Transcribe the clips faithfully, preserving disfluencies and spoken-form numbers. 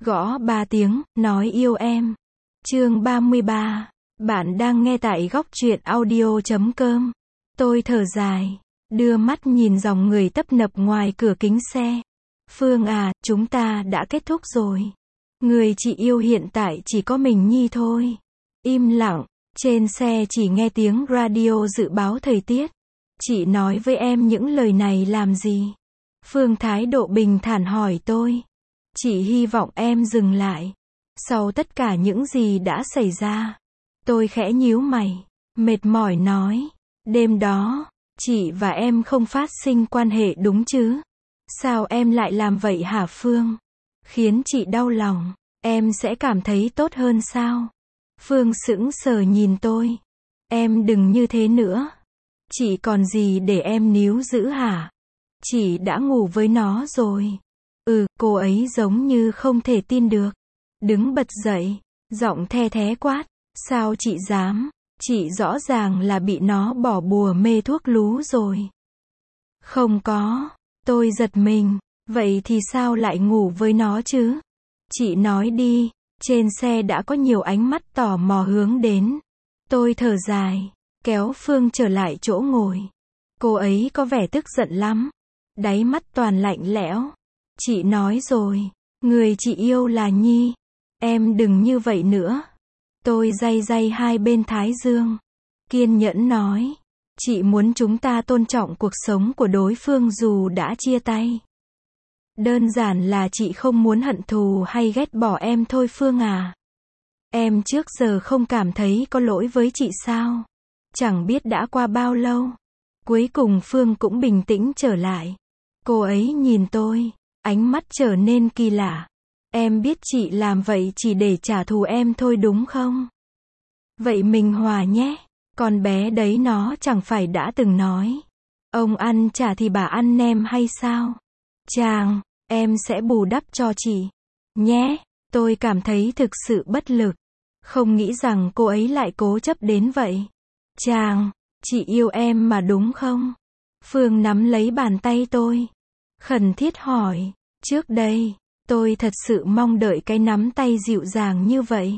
Gõ ba tiếng, nói yêu em. Chương ba mươi ba. Bạn đang nghe tại góc truyện audio chấm com. Tôi thở dài, đưa mắt nhìn dòng người tấp nập ngoài cửa kính xe. Phương à, chúng ta đã kết thúc rồi. Người chị yêu hiện tại chỉ có mình Nhi thôi. Im lặng, trên xe chỉ nghe tiếng radio dự báo thời tiết. Chị nói với em những lời này làm gì? Phương thái độ bình thản hỏi tôi. Chị hy vọng em dừng lại. Sau tất cả những gì đã xảy ra. Tôi khẽ nhíu mày, mệt mỏi nói. Đêm đó, chị và em không phát sinh quan hệ đúng chứ? Sao em lại làm vậy hả Phương? Khiến chị đau lòng, em sẽ cảm thấy tốt hơn sao? Phương sững sờ nhìn tôi. Em đừng như thế nữa. Chị còn gì để em níu giữ hả? Chị đã ngủ với nó rồi. Ừ, cô ấy giống như không thể tin được. Đứng bật dậy, giọng the thé quát. Sao chị dám? Chị rõ ràng là bị nó bỏ bùa mê thuốc lú rồi. Không có. Tôi giật mình. Vậy thì sao lại ngủ với nó chứ? Chị nói đi. Trên xe đã có nhiều ánh mắt tò mò hướng đến. Tôi thở dài, kéo Phương trở lại chỗ ngồi. Cô ấy có vẻ tức giận lắm. Đáy mắt toàn lạnh lẽo. Chị nói rồi, người chị yêu là Nhi. Em đừng như vậy nữa. Tôi day day hai bên thái dương. Kiên nhẫn nói. Chị muốn chúng ta tôn trọng cuộc sống của đối phương dù đã chia tay. Đơn giản là chị không muốn hận thù hay ghét bỏ em thôi Phương à. Em trước giờ không cảm thấy có lỗi với chị sao? Chẳng biết đã qua bao lâu. Cuối cùng Phương cũng bình tĩnh trở lại. Cô ấy nhìn tôi, ánh mắt trở nên kỳ lạ. Em biết chị làm vậy chỉ để trả thù em thôi đúng không? Vậy mình hòa nhé. Con bé đấy nó chẳng phải đã từng nói. Ông ăn chả thì bà ăn nem hay sao? Chàng, em sẽ bù đắp cho chị. Nhé, tôi cảm thấy thực sự bất lực. Không nghĩ rằng cô ấy lại cố chấp đến vậy. Chàng, chị yêu em mà đúng không? Phương nắm lấy bàn tay tôi. Khẩn thiết hỏi. Trước đây, tôi thật sự mong đợi cái nắm tay dịu dàng như vậy.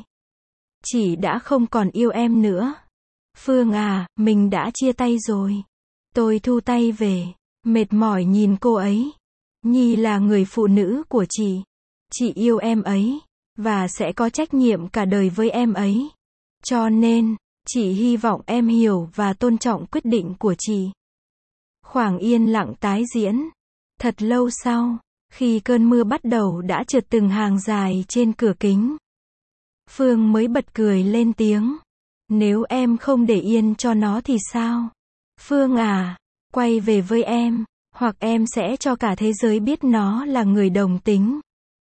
Chị đã không còn yêu em nữa. Phương à, mình đã chia tay rồi. Tôi thu tay về, mệt mỏi nhìn cô ấy. Nhi là người phụ nữ của chị. Chị yêu em ấy, và sẽ có trách nhiệm cả đời với em ấy. Cho nên, chị hy vọng em hiểu và tôn trọng quyết định của chị. Khoảng yên lặng tái diễn. Thật lâu sau, khi cơn mưa bắt đầu đã trượt từng hàng dài trên cửa kính. Phương mới bật cười lên tiếng. Nếu em không để yên cho nó thì sao? Phương à, quay về với em, hoặc em sẽ cho cả thế giới biết nó là người đồng tính.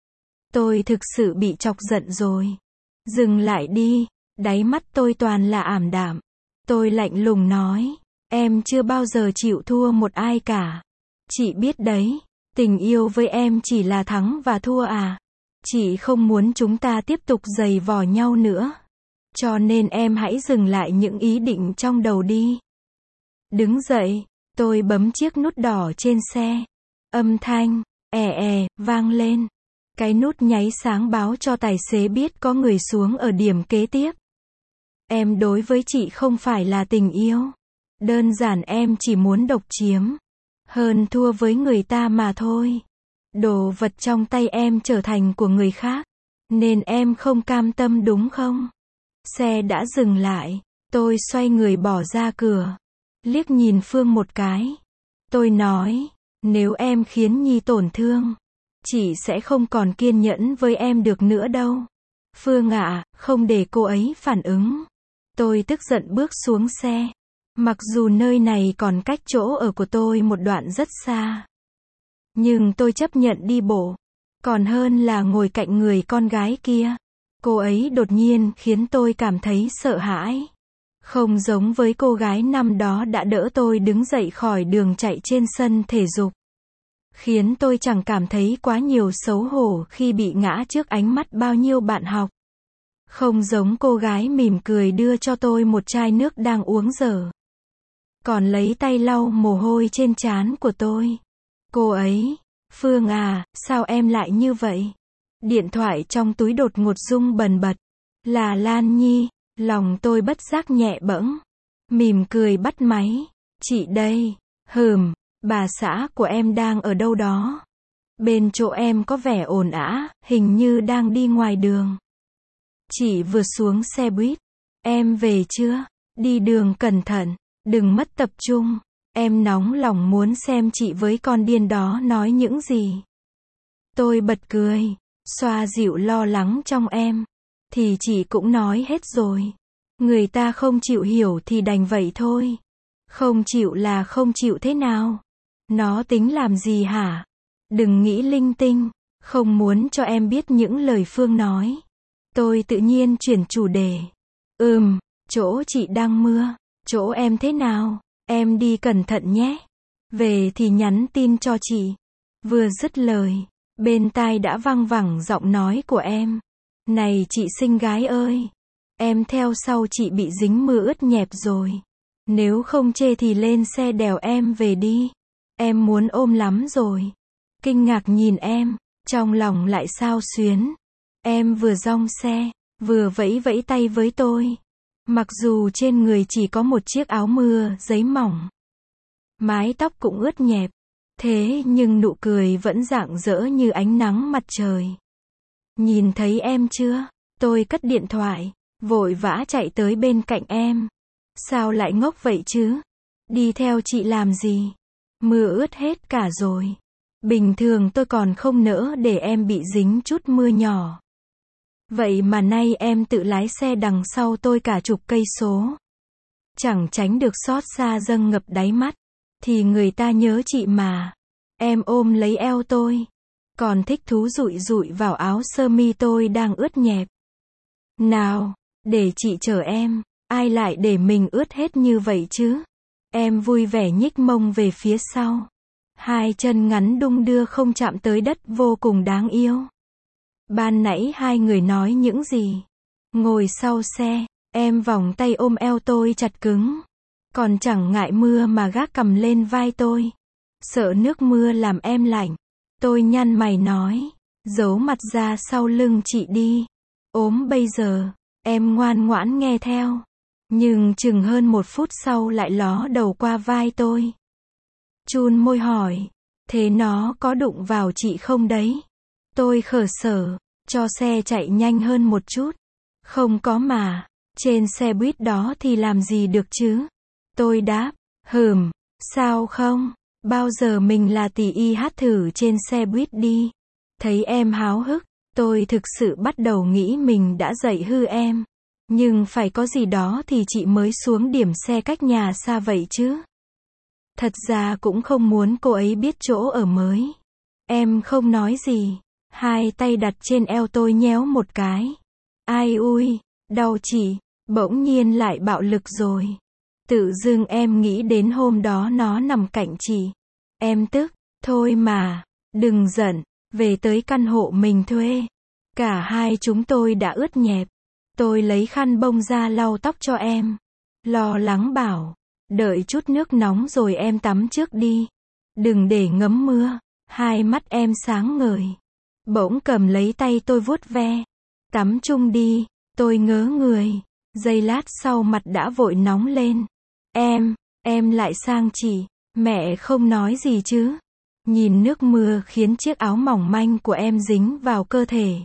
Tôi thực sự bị chọc giận rồi. Dừng lại đi, đáy mắt tôi toàn là ảm đạm. Tôi lạnh lùng nói, em chưa bao giờ chịu thua một ai cả. Chị biết đấy, tình yêu với em chỉ là thắng và thua à. Chị không muốn chúng ta tiếp tục giày vò nhau nữa. Cho nên em hãy dừng lại những ý định trong đầu đi. Đứng dậy, tôi bấm chiếc nút đỏ trên xe. Âm thanh, è è, vang lên. Cái nút nháy sáng báo cho tài xế biết có người xuống ở điểm kế tiếp. Em đối với chị không phải là tình yêu. Đơn giản em chỉ muốn độc chiếm. Hơn thua với người ta mà thôi. Đồ vật trong tay em trở thành của người khác. Nên em không cam tâm đúng không? Xe đã dừng lại. Tôi xoay người bỏ ra cửa. Liếc nhìn Phương một cái. Tôi nói, nếu em khiến Nhi tổn thương, chị sẽ không còn kiên nhẫn với em được nữa đâu. Phương ạ, không để cô ấy phản ứng. Tôi tức giận bước xuống xe. Mặc dù nơi này còn cách chỗ ở của tôi một đoạn rất xa. Nhưng tôi chấp nhận đi bộ. Còn hơn là ngồi cạnh người con gái kia. Cô ấy đột nhiên khiến tôi cảm thấy sợ hãi. Không giống với cô gái năm đó đã đỡ tôi đứng dậy khỏi đường chạy trên sân thể dục. Khiến tôi chẳng cảm thấy quá nhiều xấu hổ khi bị ngã trước ánh mắt bao nhiêu bạn học. Không giống cô gái mỉm cười đưa cho tôi một chai nước đang uống dở. Còn lấy tay lau mồ hôi trên trán của tôi. Cô ấy, Phương à, sao em lại như vậy? Điện thoại trong túi đột ngột rung bần bật. Là Lan Nhi, lòng tôi bất giác nhẹ bẫng. Mỉm cười bắt máy. Chị đây. Hừm, bà xã của em đang ở đâu đó. Bên chỗ em có vẻ ồn ào, hình như đang đi ngoài đường. Chị vừa xuống xe buýt. Em về chưa? Đi đường cẩn thận, đừng mất tập trung. Em nóng lòng muốn xem chị với con điên đó nói những gì. Tôi bật cười, xoa dịu lo lắng trong em. Thì chị cũng nói hết rồi. Người ta không chịu hiểu thì đành vậy thôi. Không chịu là không chịu thế nào? Nó tính làm gì hả? Đừng nghĩ linh tinh, không muốn cho em biết những lời Phương nói. Tôi tự nhiên chuyển chủ đề. Ừm, chỗ chị đang mưa, chỗ em thế nào? Em đi cẩn thận nhé. Về thì nhắn tin cho chị. Vừa dứt lời, bên tai đã văng vẳng giọng nói của em. Này chị xinh gái ơi, em theo sau chị bị dính mưa ướt nhẹp rồi. Nếu không chê thì lên xe đèo em về đi. Em muốn ôm lắm rồi. Kinh ngạc nhìn em, trong lòng lại xao xuyến. Em vừa dong xe, vừa vẫy vẫy tay với tôi. Mặc dù trên người chỉ có một chiếc áo mưa giấy mỏng. Mái tóc cũng ướt nhẹp. Thế nhưng nụ cười vẫn rạng rỡ như ánh nắng mặt trời. Nhìn thấy em chưa? Tôi cất điện thoại, vội vã chạy tới bên cạnh em. Sao lại ngốc vậy chứ? Đi theo chị làm gì? Mưa ướt hết cả rồi. Bình thường tôi còn không nỡ để em bị dính chút mưa nhỏ. Vậy mà nay em tự lái xe đằng sau tôi cả chục cây số. Chẳng tránh được xót xa dâng ngập đáy mắt. Thì người ta nhớ chị mà. Em ôm lấy eo tôi. Còn thích thú dụi dụi vào áo sơ mi tôi đang ướt nhẹp. Nào, để chị chở em. Ai lại để mình ướt hết như vậy chứ? Em vui vẻ nhích mông về phía sau. Hai chân ngắn đung đưa không chạm tới đất vô cùng đáng yêu. Ban nãy hai người nói những gì? Ngồi sau xe, em vòng tay ôm eo tôi chặt cứng. Còn chẳng ngại mưa mà gác cằm lên vai tôi. Sợ nước mưa làm em lạnh. Tôi nhăn mày nói. Giấu mặt ra sau lưng chị đi. Ốm bây giờ, em ngoan ngoãn nghe theo. Nhưng chừng hơn một phút sau lại ló đầu qua vai tôi. Chun môi hỏi. Thế nó có đụng vào chị không đấy? Tôi khở sở, cho xe chạy nhanh hơn một chút. Không có mà, trên xe buýt đó thì làm gì được chứ? Tôi đáp, hừm, sao không? Bao giờ mình là tỷ y hát thử trên xe buýt đi. Thấy em háo hức, tôi thực sự bắt đầu nghĩ mình đã dạy hư em. Nhưng phải có gì đó thì chị mới xuống điểm xe cách nhà xa vậy chứ. Thật ra cũng không muốn cô ấy biết chỗ ở mới. Em không nói gì. Hai tay đặt trên eo tôi nhéo một cái. Ai ui, đau chị, bỗng nhiên lại bạo lực rồi. Tự dưng em nghĩ đến hôm đó nó nằm cạnh chị. Em tức, thôi mà, đừng giận, về tới căn hộ mình thuê. Cả hai chúng tôi đã ướt nhẹp. Tôi lấy khăn bông ra lau tóc cho em. Lo lắng bảo, đợi chút nước nóng rồi em tắm trước đi. Đừng để ngấm mưa. Hai mắt em sáng ngời. Bỗng cầm lấy tay tôi vuốt ve. Tắm chung đi, tôi ngớ người. Giây lát sau mặt đã vội nóng lên. Em, em lại sang chị. Mẹ không nói gì chứ. Nhìn nước mưa khiến chiếc áo mỏng manh của em dính vào cơ thể.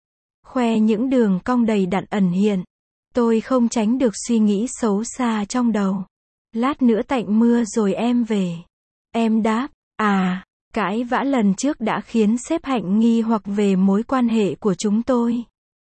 Khoe những đường cong đầy đặn ẩn hiện. Tôi không tránh được suy nghĩ xấu xa trong đầu. Lát nữa tạnh mưa rồi em về. Em đáp, à, cãi vã lần trước đã khiến sếp Hạnh nghi hoặc về mối quan hệ của chúng tôi.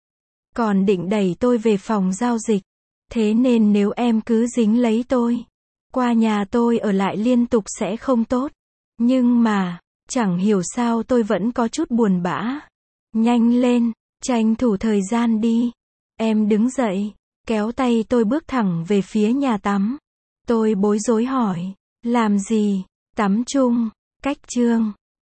Còn định đẩy tôi về phòng giao dịch. Thế nên nếu em cứ dính lấy tôi, qua nhà tôi ở lại liên tục sẽ không tốt. Nhưng mà, chẳng hiểu sao tôi vẫn có chút buồn bã. Nhanh lên, tranh thủ thời gian đi. Em đứng dậy, kéo tay tôi bước thẳng về phía nhà tắm. Tôi bối rối hỏi, làm gì? Tắm chung, cách chương.